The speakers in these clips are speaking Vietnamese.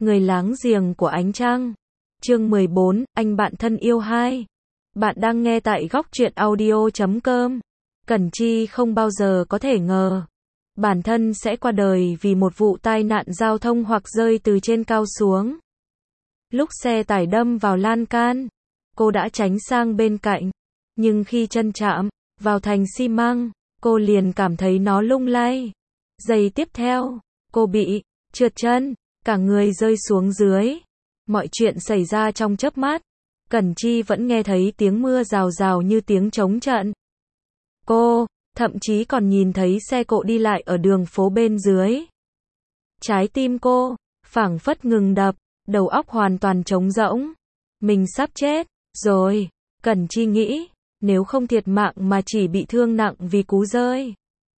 Người láng giềng của ánh trăng. Chương 14, anh bạn thân yêu 2. Bạn đang nghe tại góc truyện audio.com. Cẩn Chi không bao giờ có thể ngờ bản thân sẽ qua đời vì một vụ tai nạn giao thông hoặc rơi từ trên cao xuống. Lúc xe tải đâm vào lan can, cô đã tránh sang bên cạnh, nhưng khi chân chạm vào thành xi măng, cô liền cảm thấy nó lung lay. Giây tiếp theo, cô bị trượt chân, cả người rơi xuống dưới. Mọi chuyện xảy ra trong chớp mắt. Cẩn Chi vẫn nghe thấy tiếng mưa rào rào như tiếng trống trận. Cô thậm chí còn nhìn thấy xe cộ đi lại ở đường phố bên dưới. Trái tim cô phảng phất ngừng đập, đầu óc hoàn toàn trống rỗng. Mình sắp chết rồi, Cẩn Chi nghĩ, nếu không thiệt mạng mà chỉ bị thương nặng vì cú rơi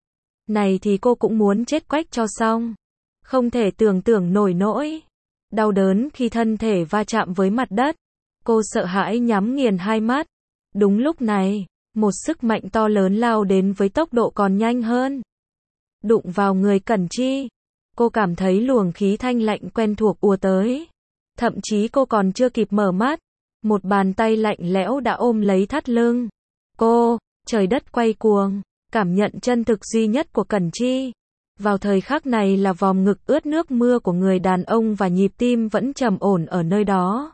này thì cô cũng muốn chết quách cho xong. Không thể tưởng tượng nổi nỗi đau đớn khi thân thể va chạm với mặt đất. Cô sợ hãi nhắm nghiền hai mắt. Đúng lúc này, một sức mạnh to lớn lao đến với tốc độ còn nhanh hơn. Đụng vào người Cẩn Chi. Cô cảm thấy luồng khí thanh lạnh quen thuộc ùa tới. Thậm chí cô còn chưa kịp mở mắt, một bàn tay lạnh lẽo đã ôm lấy thắt lưng cô. Trời đất quay cuồng. Cảm nhận chân thực duy nhất của Cẩn Chi vào thời khắc này là vòm ngực ướt nước mưa của người đàn ông và nhịp tim vẫn trầm ổn ở nơi đó.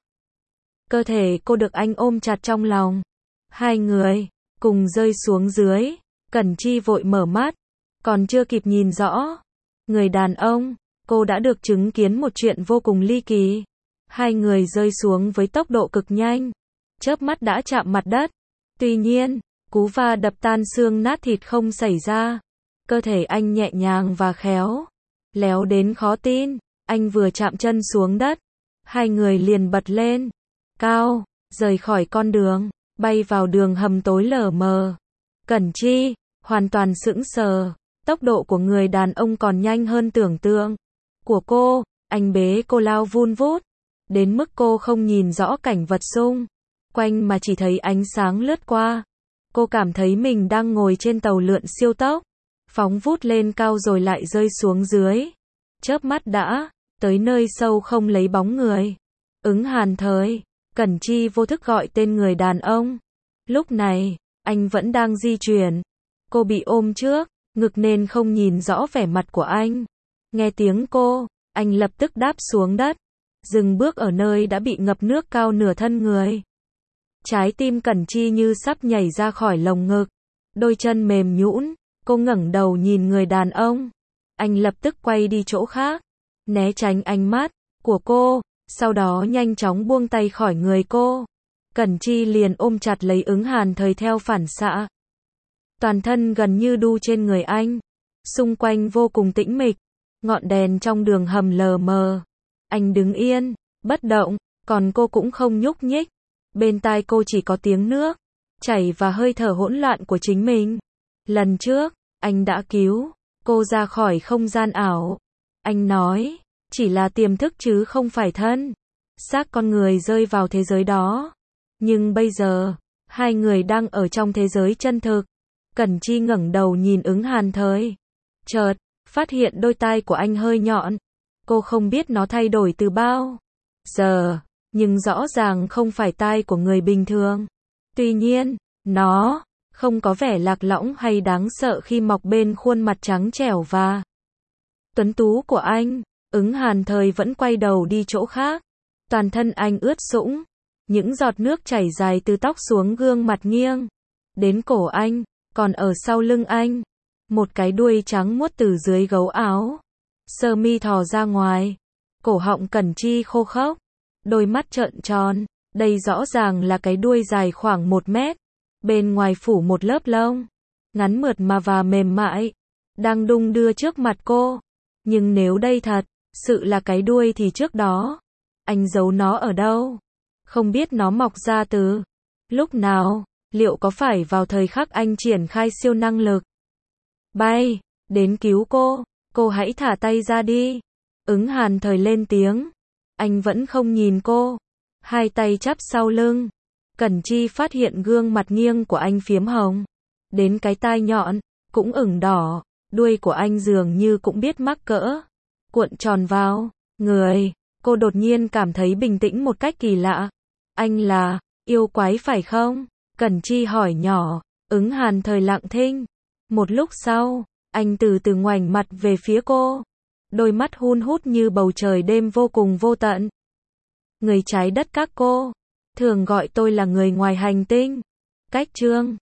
Cơ thể cô được anh ôm chặt trong lòng. Hai người cùng rơi xuống dưới. Cẩn Chi vội mở mắt, còn chưa kịp nhìn rõ người đàn ông, cô đã được chứng kiến một chuyện vô cùng ly kỳ. Hai người rơi xuống với tốc độ cực nhanh, chớp mắt đã chạm mặt đất. Tuy nhiên, cú va đập tan xương nát thịt không xảy ra. Cơ thể anh nhẹ nhàng và khéo léo đến khó tin. Anh vừa chạm chân xuống đất, hai người liền bật lên cao, rời khỏi con đường, bay vào đường hầm tối lờ mờ. Cẩn Chi hoàn toàn sững sờ. Tốc độ của người đàn ông còn nhanh hơn tưởng tượng của cô. Anh bế cô lao vun vút đến mức cô không nhìn rõ cảnh vật xung quanh mà chỉ thấy ánh sáng lướt qua. Cô cảm thấy mình đang ngồi trên tàu lượn siêu tốc, phóng vút lên cao rồi lại rơi xuống dưới. Chớp mắt đã tới nơi sâu không lấy bóng người. Ứng Hàn Thời. Cẩn Chi vô thức gọi tên người đàn ông. Lúc này, anh vẫn đang di chuyển. Cô bị ôm trước ngực nên không nhìn rõ vẻ mặt của anh. Nghe tiếng cô, anh lập tức đáp xuống đất, dừng bước ở nơi đã bị ngập nước cao nửa thân người. Trái tim Cẩn Chi như sắp nhảy ra khỏi lồng ngực. Đôi chân mềm nhũn, cô ngẩng đầu nhìn người đàn ông. Anh lập tức quay đi chỗ khác, né tránh ánh mắt của cô, sau đó nhanh chóng buông tay khỏi người cô. Cẩn Chi liền ôm chặt lấy Ứng Hàn Thời theo phản xạ. Toàn thân gần như đu trên người anh. Xung quanh vô cùng tĩnh mịch, ngọn đèn trong đường hầm lờ mờ. Anh đứng yên, bất động, còn cô cũng không nhúc nhích. Bên tai cô chỉ có tiếng nước chảy và hơi thở hỗn loạn của chính mình. Lần trước, anh đã cứu cô ra khỏi không gian ảo. Anh nói, chỉ là tiềm thức chứ không phải thân xác con người rơi vào thế giới đó. Nhưng bây giờ, hai người đang ở trong thế giới chân thực. Cẩn Chi ngẩng đầu nhìn Ứng Hàn Thời. Chợt, phát hiện đôi tai của anh hơi nhọn. Cô không biết nó thay đổi từ bao giờ, nhưng rõ ràng không phải tai của người bình thường. Tuy nhiên, nó không có vẻ lạc lõng hay đáng sợ khi mọc bên khuôn mặt trắng trẻo và tuấn tú của anh. Ứng Hàn Thời vẫn quay đầu đi chỗ khác. Toàn thân anh ướt sũng, những giọt nước chảy dài từ tóc xuống gương mặt nghiêng đến cổ anh, còn ở sau lưng anh, một cái đuôi trắng muốt từ dưới gấu áo sơ mi thò ra ngoài. Cổ họng Cẩn Chi khô khốc, đôi mắt trợn tròn. Đây rõ ràng là cái đuôi dài khoảng 1 mét, bên ngoài phủ một lớp lông ngắn mượt mà và mềm mại, đang đung đưa trước mặt cô. Nhưng nếu đây thật sự là cái đuôi thì trước đó anh giấu nó ở đâu? Không biết nó mọc ra từ lúc nào? Liệu có phải vào thời khắc anh triển khai siêu năng lực bay đến cứu cô? Cô hãy thả tay ra đi. Ứng Hàn Thời lên tiếng. Anh vẫn không nhìn cô, hai tay chắp sau lưng. Cẩn Chi phát hiện gương mặt nghiêng của anh phiếm hồng, đến cái tai nhọn cũng ửng đỏ. Đuôi của anh dường như cũng biết mắc cỡ, cuộn tròn vào người Cô đột nhiên cảm thấy bình tĩnh một cách kỳ lạ. Anh là yêu quái phải không? Cẩn Chi hỏi nhỏ. Ứng Hàn Thời lặng thinh. Một lúc sau, anh từ từ ngoảnh mặt về phía cô. Đôi mắt hun hút như bầu trời đêm vô cùng vô tận. Người trái đất các cô thường gọi tôi là người ngoài hành tinh. Cách chương